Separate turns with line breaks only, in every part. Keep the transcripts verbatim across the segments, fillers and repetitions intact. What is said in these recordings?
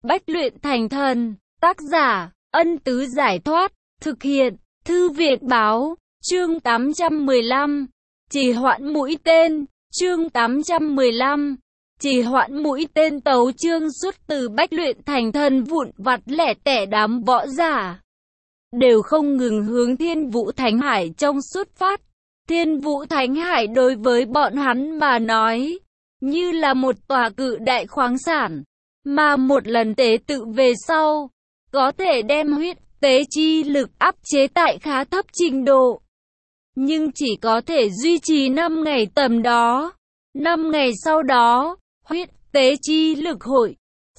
Bách luyện thành thần. Tác giả, Ân Tứ Giải Thoát. Thực hiện, Thư Viện Báo. Chương tám trăm mười lăm. Trì hoãn mũi tên. Chương tám trăm mười lăm. Trì hoãn mũi tên. Tấu chương xuất từ Bách luyện thành thần. Vụn vặt lẻ tẻ đám võ giả đều không ngừng hướng Thiên Vũ Thánh Hải trong xuất phát. Thiên Vũ Thánh Hải đối với bọn hắn mà nói, như là một tòa cự đại khoáng sản, mà một lần tế tự về sau, có thể đem huyết tế chi lực áp chế tại khá thấp trình độ. Nhưng chỉ có thể duy trì năm ngày tầm đó. năm ngày sau đó, huyết tế chi lực hội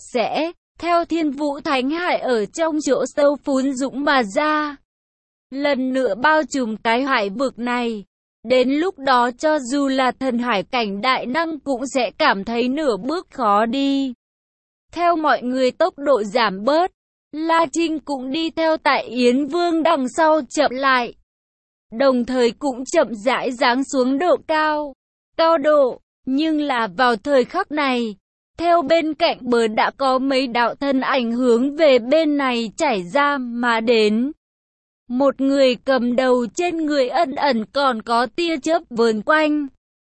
sẽ theo Thiên Vũ Thánh Hải ở trong chỗ sâu phún dũng mà ra, lần nữa bao trùm cái hải vực này. Đến lúc đó cho dù là thần hải cảnh đại năng cũng sẽ cảm thấy nửa bước khó đi. Theo mọi người tốc độ giảm bớt, La Trinh cũng đi theo tại Yến Vương đằng sau chậm lại, đồng thời cũng chậm rãi giáng xuống độ cao, cao độ. Nhưng là vào thời khắc này, theo bên cạnh bờ đã có mấy đạo thân ảnh hướng về bên này chảy ra mà đến. Một người cầm đầu, trên người ẩn ẩn còn có tia chớp vờn quanh.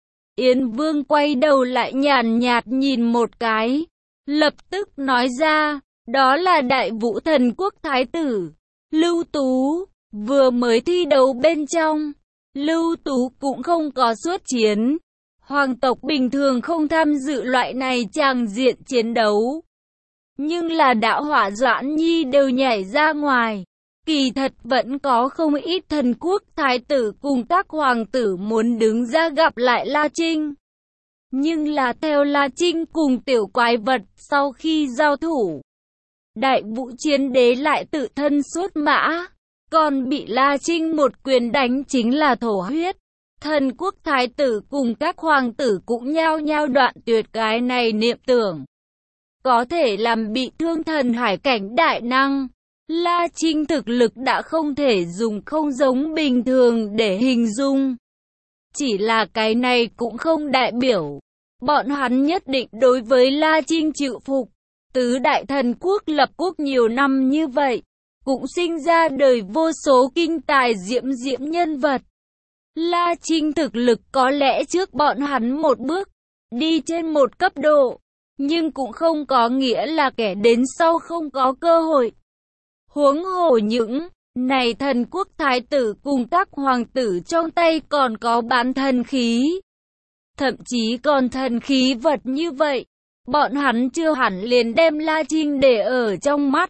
Yến Vương quay đầu lại nhàn nhạt nhìn một cái, lập tức nói ra, đó là Đại Vũ Thần Quốc Thái tử Lưu Tú. Vừa mới thi đấu bên trong, Lưu Tú cũng không có xuất chiến. Hoàng tộc bình thường không tham dự loại này tràng diện chiến đấu. Nhưng là Đạo Hỏa Doãn Nhi đều nhảy ra ngoài. Kỳ thật vẫn có không ít thần quốc thái tử cùng các hoàng tử muốn đứng ra gặp lại La Trinh. Nhưng là theo La Trinh cùng tiểu quái vật sau khi giao thủ, Đại Vũ Chiến Đế lại tự thân xuất mã, còn bị La Trinh một quyền đánh chính là thổ huyết. Thần quốc thái tử cùng các hoàng tử cũng nhao nhao đoạn tuyệt cái này niệm tưởng. Có thể làm bị thương thần hải cảnh đại năng. La Trinh thực lực đã không thể dùng không giống bình thường để hình dung. Chỉ là cái này cũng không đại biểu bọn hắn nhất định đối với La Trinh chịu phục. Tứ đại thần quốc lập quốc nhiều năm như vậy, cũng sinh ra đời vô số kinh tài diễm diễm nhân vật. La Trinh thực lực có lẽ trước bọn hắn một bước, đi trên một cấp độ, nhưng cũng không có nghĩa là kẻ đến sau không có cơ hội. Huống hồ những này thần quốc thái tử cùng các hoàng tử trong tay còn có bán thần khí, thậm chí còn thần khí vật như vậy, bọn hắn chưa hẳn liền đem La Trinh để ở trong mắt.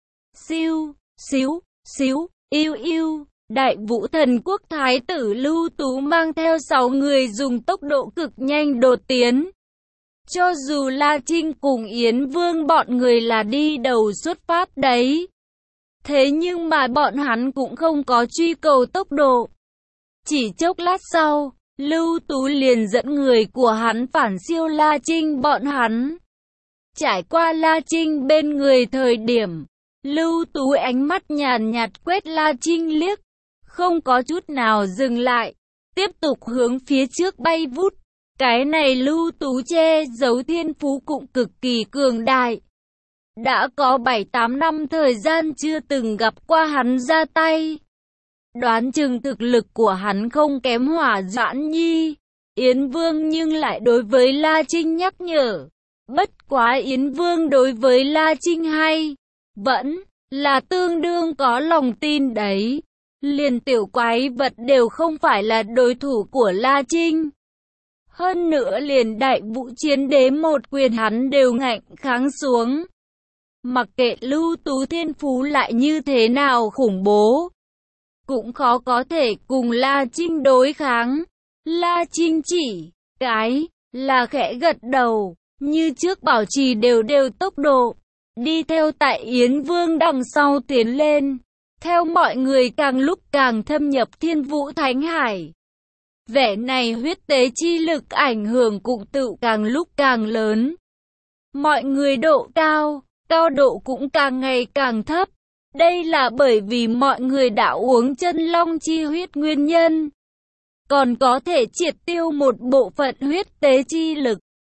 Siêu, xíu, xíu, yêu yêu, Đại Vũ Thần Quốc Thái tử Lưu Tú mang theo sáu người dùng tốc độ cực nhanh đột tiến. Cho dù La Trinh cùng Yến Vương bọn người là đi đầu xuất phát đấy, thế nhưng mà bọn hắn cũng không có truy cầu tốc độ. Chỉ chốc lát sau, Lưu Tú liền dẫn người của hắn phản siêu La Trinh bọn hắn. Trải qua La Trinh bên người thời điểm, Lưu Tú ánh mắt nhàn nhạt quét La Trinh liếc, không có chút nào dừng lại, tiếp tục hướng phía trước bay vút. Cái này Lưu Tú che giấu thiên phú cũng cực kỳ cường đại. Đã có bảy tám năm thời gian chưa từng gặp qua hắn ra tay. Đoán chừng thực lực của hắn không kém Hỏa Doãn Nhi, Yến Vương, nhưng lại đối với La Trinh nhắc nhở. Bất quá Yến Vương đối với La Trinh hay vẫn là tương đương có lòng tin đấy. Liền tiểu quái vật đều không phải là đối thủ của La Trinh. Hơn nữa liền Đại Vũ Chiến Đế một quyền hắn đều ngạnh kháng xuống. Mặc kệ Lưu Tú thiên phú lại như thế nào khủng bố, cũng khó có thể cùng La Trinh đối kháng. La Trinh chỉ cái là khẽ gật đầu, như trước bảo trì đều đều tốc độ, đi theo tại Yến Vương đằng sau tiến lên. Theo mọi người càng lúc càng thâm nhập Thiên Vũ Thánh Hải, vẻ này huyết tế chi lực ảnh hưởng cũng tự càng lúc càng lớn. Mọi người độ cao, cao độ cũng càng ngày càng thấp. Đây là bởi vì mọi người đã uống chân long chi huyết nguyên nhân, còn có thể triệt tiêu một bộ phận huyết tế chi lực.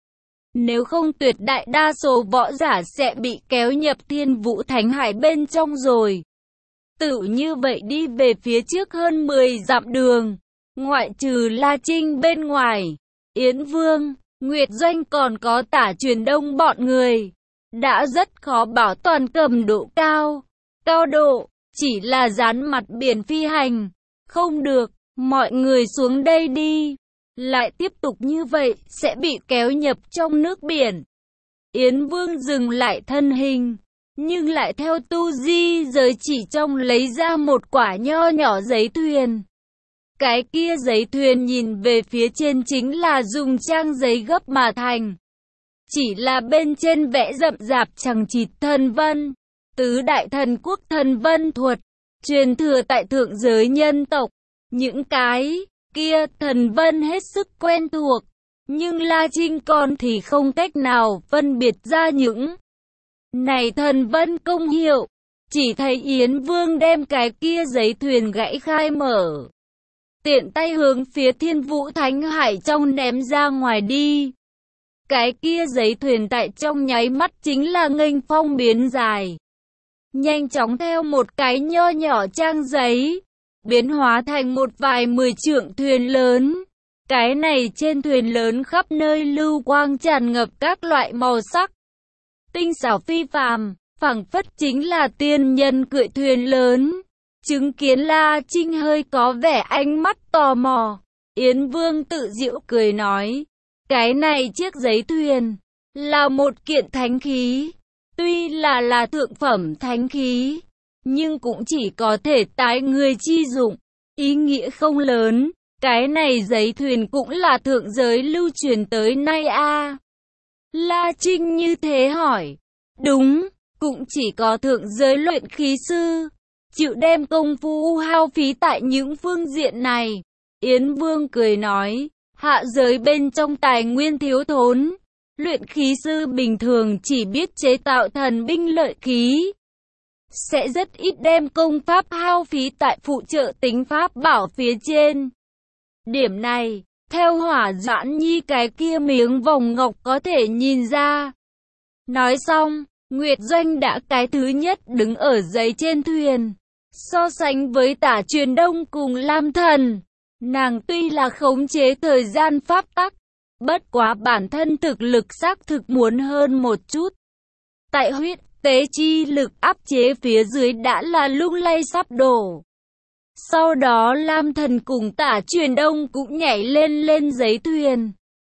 Nếu không tuyệt đại đa số võ giả sẽ bị kéo nhập Thiên Vũ Thánh Hải bên trong rồi. Tự như vậy đi về phía trước hơn mười dặm đường, ngoại trừ La Trinh bên ngoài, Yến Vương, Nguyệt Doanh còn có Tả Truyền Đông bọn người, đã rất khó bảo toàn cầm độ cao. Cao độ, chỉ là dán mặt biển phi hành. Không được, mọi người xuống đây đi. Lại tiếp tục như vậy, sẽ bị kéo nhập trong nước biển. Yến Vương dừng lại thân hình, nhưng lại theo tu di giới chỉ trong lấy ra một quả nho nhỏ giấy thuyền. Cái kia giấy thuyền nhìn về phía trên chính là dùng trang giấy gấp mà thành. Chỉ là bên trên vẽ rậm rạp chằng chịt thần vân, tứ đại thần quốc thần vân thuật, truyền thừa tại thượng giới nhân tộc. Những cái kia thần vân hết sức quen thuộc, nhưng La Trinh còn thì không cách nào phân biệt ra những này thần vân công hiệu. Chỉ thấy Yến Vương đem cái kia giấy thuyền gãy khai mở, tiện tay hướng phía Thiên Vũ Thánh Hải trong ném ra ngoài đi. Cái kia giấy thuyền tại trong nháy mắt chính là nghênh phong biến dài, nhanh chóng theo một cái nho nhỏ trang giấy, biến hóa thành một vài mười trượng thuyền lớn. Cái này trên thuyền lớn khắp nơi lưu quang tràn ngập các loại màu sắc, tinh xảo phi phàm, phảng phất chính là tiên nhân cưỡi thuyền lớn. Chứng kiến La Trinh hơi có vẻ ánh mắt tò mò, Yến Vương tự giễu cười nói, cái này chiếc giấy thuyền là một kiện thánh khí, tuy là là thượng phẩm thánh khí, nhưng cũng chỉ có thể tái người chi dụng, ý nghĩa không lớn. Cái này giấy thuyền cũng là thượng giới lưu truyền tới nay a à? La Trinh như thế hỏi. Đúng, cũng chỉ có thượng giới luyện khí sư chịu đem công phu hao phí tại những phương diện này. Yến Vương cười nói, hạ giới bên trong tài nguyên thiếu thốn, luyện khí sư bình thường chỉ biết chế tạo thần binh lợi khí, sẽ rất ít đem công pháp hao phí tại phụ trợ tính pháp bảo phía trên. Điểm này, theo Hỏa Doãn Nhi cái kia miếng vòng ngọc có thể nhìn ra. Nói xong, Nguyệt Doanh đã cái thứ nhất đứng ở giấy trên thuyền. So sánh với Tả Truyền Đông cùng Lam Thần, nàng tuy là khống chế thời gian pháp tắc, bất quá bản thân thực lực xác thực muốn hơn một chút. Tại huyết tế chi lực áp chế phía dưới đã là lung lay sắp đổ. Sau đó Lam Thần cùng Tả Truyền Đông cũng nhảy lên lên giấy thuyền.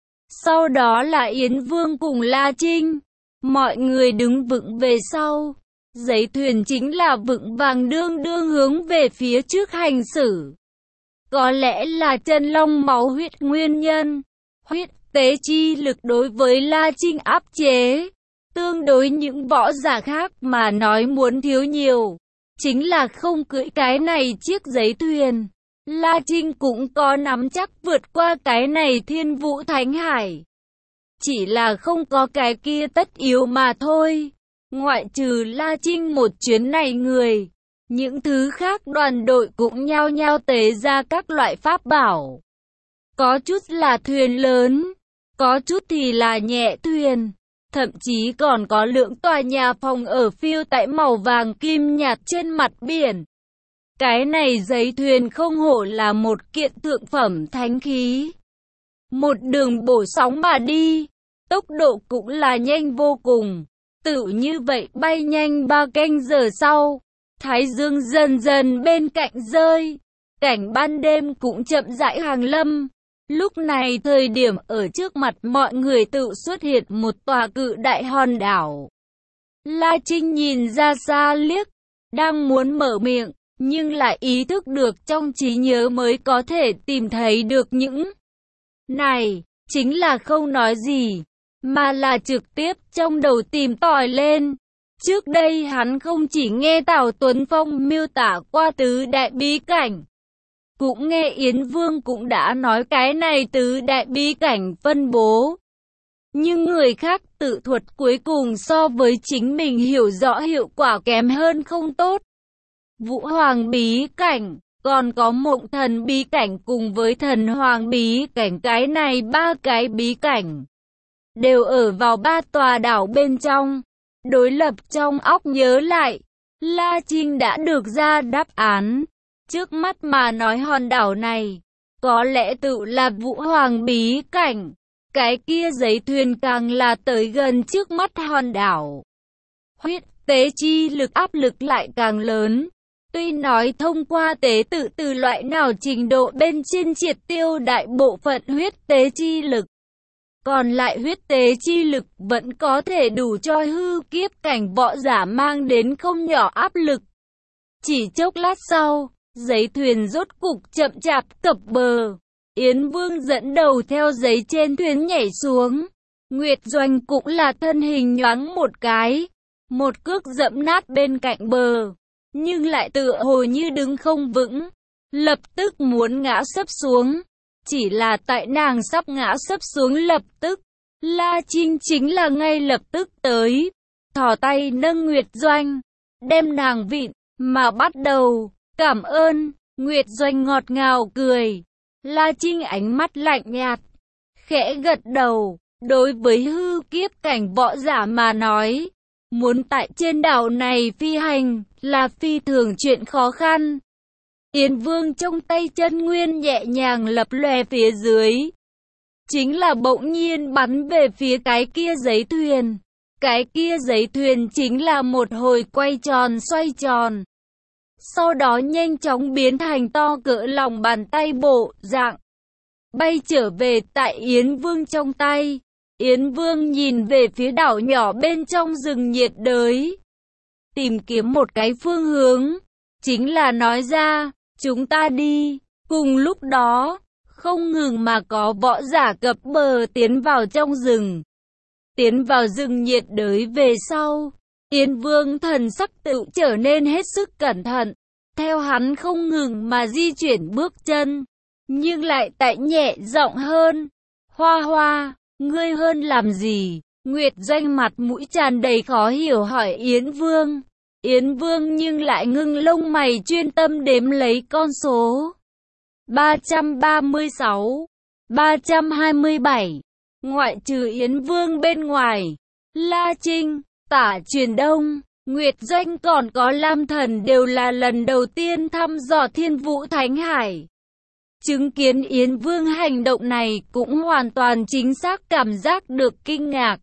Sau đó là Yến Vương cùng La Trinh. Mọi người đứng vững về sau. Giấy thuyền chính là vững vàng đương đương hướng về phía trước hành xử. Có lẽ là chân long máu huyết nguyên nhân. Huyết tế chi lực đối với La Trinh áp chế, tương đối những võ giả khác mà nói muốn thiếu nhiều. Chính là không cưỡi cái này chiếc giấy thuyền, La Trinh cũng có nắm chắc vượt qua cái này Thiên Vũ Thánh Hải. Chỉ là không có cái kia tất yếu mà thôi. Ngoại trừ La Trinh một chuyến này người, những thứ khác đoàn đội cũng nhao nhao tế ra các loại pháp bảo. Có chút là thuyền lớn, có chút thì là nhẹ thuyền. Thậm chí còn có lượng tòa nhà phòng ở phiêu tại màu vàng kim nhạt trên mặt biển. Cái này giấy thuyền không hổ là một kiện thượng phẩm thánh khí. Một đường bổ sóng mà đi, tốc độ cũng là nhanh vô cùng. Tự như vậy bay nhanh ba canh giờ sau, thái dương dần dần bên cạnh rơi, cảnh ban đêm cũng chậm rãi hàng lâm. Lúc này thời điểm ở trước mặt mọi người tự xuất hiện một tòa cự đại hòn đảo. La Trinh nhìn ra xa liếc, đang muốn mở miệng, nhưng lại ý thức được trong trí nhớ mới có thể tìm thấy được những này, chính là không nói gì, mà là trực tiếp trong đầu tìm tòi lên. Trước đây hắn không chỉ nghe Tào Tuấn Phong miêu tả qua tứ đại bí cảnh, cũng nghe Yến Vương cũng đã nói cái này tứ đại bí cảnh phân bố. Nhưng người khác tự thuật cuối cùng so với chính mình hiểu rõ hiệu quả kém hơn không tốt. Vũ Hoàng bí cảnh, còn có Mộng Thần bí cảnh cùng với Thần Hoàng bí cảnh, cái này ba cái bí cảnh đều ở vào ba tòa đảo bên trong. Đối lập trong óc nhớ lại, La Trinh đã được ra đáp án. Trước mắt mà nói hòn đảo này, có lẽ tự là Vũ Hoàng bí cảnh. Cái kia giấy thuyền càng là tới gần trước mắt hòn đảo. Huyết tế chi lực áp lực lại càng lớn. Tuy nói thông qua tế tự từ loại nào trình độ bên trên triệt tiêu đại bộ phận huyết tế chi lực, còn lại huyết tế chi lực vẫn có thể đủ cho hư kiếp cảnh võ giả mang đến không nhỏ áp lực. Chỉ chốc lát sau, giấy thuyền rốt cục chậm chạp cập bờ. Yến Vương dẫn đầu theo giấy trên thuyền nhảy xuống. Nguyệt Doanh cũng là thân hình nhoáng một cái, một cước dẫm nát bên cạnh bờ, nhưng lại tựa hồ như đứng không vững, lập tức muốn ngã sấp xuống. Chỉ là tại nàng sắp ngã sấp xuống lập tức, La Trinh chính là ngay lập tức tới, thò tay nâng Nguyệt Doanh, đem nàng vịn, mà bắt đầu, cảm ơn. Nguyệt Doanh ngọt ngào cười. La Trinh ánh mắt lạnh nhạt, khẽ gật đầu. Đối với hư kiếp cảnh võ giả mà nói, muốn tại trên đảo này phi hành là phi thường chuyện khó khăn. Yến Vương trong tay chân nguyên nhẹ nhàng lập lòe phía dưới, chính là bỗng nhiên bắn về phía cái kia giấy thuyền. Cái kia giấy thuyền chính là một hồi quay tròn xoay tròn, sau đó nhanh chóng biến thành to cỡ lòng bàn tay bộ dạng, bay trở về tại Yến Vương trong tay. Yến Vương nhìn về phía đảo nhỏ bên trong rừng nhiệt đới, tìm kiếm một cái phương hướng, chính là nói ra, chúng ta đi. Cùng lúc đó, không ngừng mà có võ giả cập bờ tiến vào trong rừng. Tiến vào rừng nhiệt đới về sau, Yến Vương thần sắc tự trở nên hết sức cẩn thận. Theo hắn không ngừng mà di chuyển bước chân, nhưng lại tại nhẹ giọng hơn. Hoa Hoa, ngươi hơn làm gì? Nguyệt Doanh mặt mũi tràn đầy khó hiểu hỏi Yến Vương. Yến Vương nhưng lại ngưng lông mày chuyên tâm đếm lấy con số. ba trăm ba mươi sáu, ba trăm hai mươi bảy. Ngoại trừ Yến Vương bên ngoài, La Trinh, Tả Truyền Đông, Nguyệt Doanh còn có Lam Thần đều là lần đầu tiên thăm dò Thiên Vũ Thánh Hải. Chứng kiến Yến Vương hành động này cũng hoàn toàn chính xác cảm giác được kinh ngạc.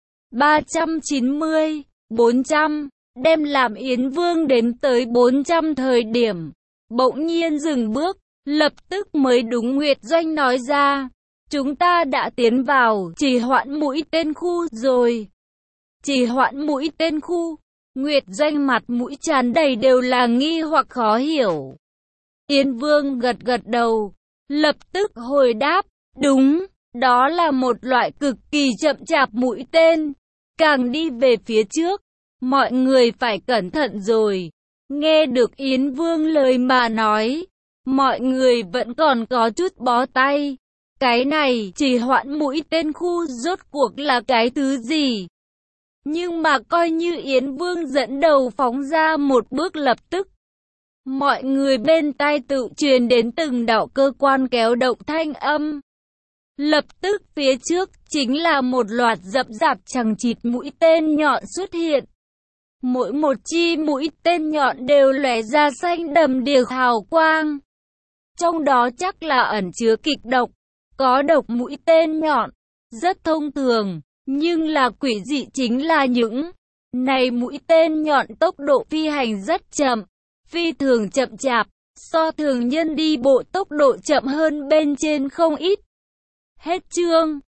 ba trăm chín mươi, bốn trăm, đem làm Yến Vương đến tới bốn trăm thời điểm, bỗng nhiên dừng bước, lập tức mới đúng Nguyệt Doanh nói ra, chúng ta đã tiến vào trì hoãn mũi tên khu rồi. Trì hoãn mũi tên khu? Nguyệt Doanh mặt mũi tràn đầy đều là nghi hoặc khó hiểu. Yến Vương gật gật đầu, lập tức hồi đáp, đúng, đó là một loại cực kỳ chậm chạp mũi tên, càng đi về phía trước, mọi người phải cẩn thận rồi. Nghe được Yến Vương lời mà nói, mọi người vẫn còn có chút bó tay. Cái này trì hoãn mũi tên khu rốt cuộc là cái thứ gì? Nhưng mà coi như Yến Vương dẫn đầu phóng ra một bước lập tức, mọi người bên tai tự truyền đến từng đạo cơ quan kéo động thanh âm. Lập tức phía trước chính là một loạt rậm rạp chằng chịt mũi tên nhọn xuất hiện. Mỗi một chi mũi tên nhọn đều lóe ra xanh đầm đìa hào quang. Trong đó chắc là ẩn chứa kịch độc, có độc mũi tên nhọn, rất thông thường. Nhưng là quỷ dị chính là những này mũi tên nhọn tốc độ phi hành rất chậm, phi thường chậm chạp, so thường nhân đi bộ tốc độ chậm hơn bên trên không ít. Hết chương.